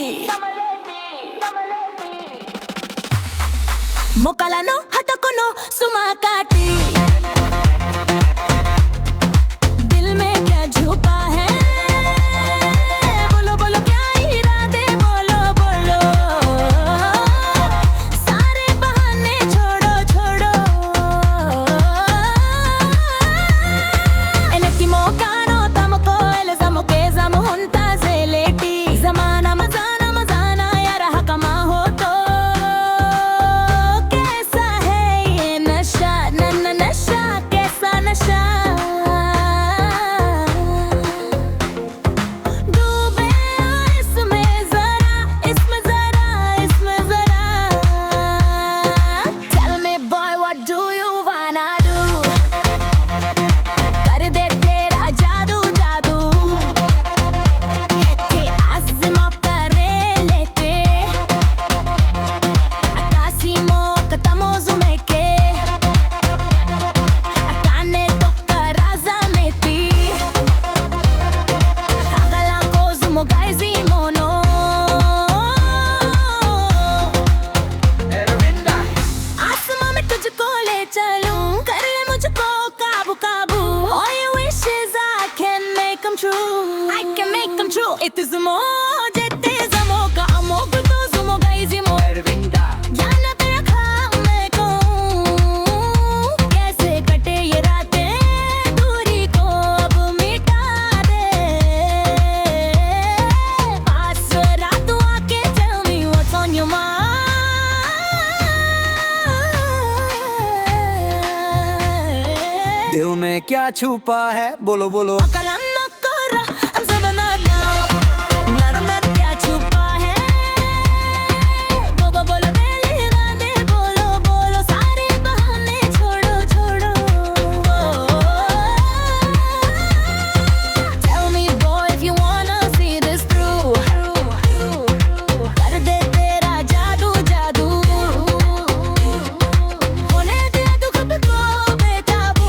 మొక్కలను హతకును సుమా కాటి दिल में क्या छुपा है बोलो बोलो क्या इरादे बोलो बोलो सारे बहाने छोड़ो छोड़ो ఎనకి మోకానో తమకో ఎలజము కేజము హుంతా జేలేటి జమానా మజానా మజానా యారా హకమా హో తో कैसा है ये नशा नन्ना नशा कैसा नशा डूबे इसमें जरा इसमें जरा इसमें जरा Tell me boy what do you wanna do कर दे तेरा जादू जादू के आज़मा करे लेते Akasimo katamozu meke Akane toka raza meti Agala kozu mogaizi mono आसमां में तुझको ले चलूं कर ले मुझको काबू काबू All your wishes I can make them true I can make them true Itizmo jetizmo ka amog tuzu mogaizimo जाना तेरा खाम मैं कहूँ कैसे कटे ये रातें दूरी को अब मिटा दे पास रातों आके tell me what's on your mind दिल में क्या छुपा है बोलो बोलो कलम न कर I'm so nada nada क्या छुपा है बोलो बोलो मेरे इरादे बोलो बोलो सारे बहाने छोड़ो छोड़ो Tell me boy if you wanna see this through कर दे तेरा जादू जादू होने दे तू खुद को बेकाबू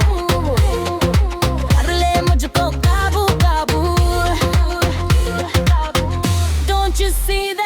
कर ले मुझको काबू काबू Don't you see that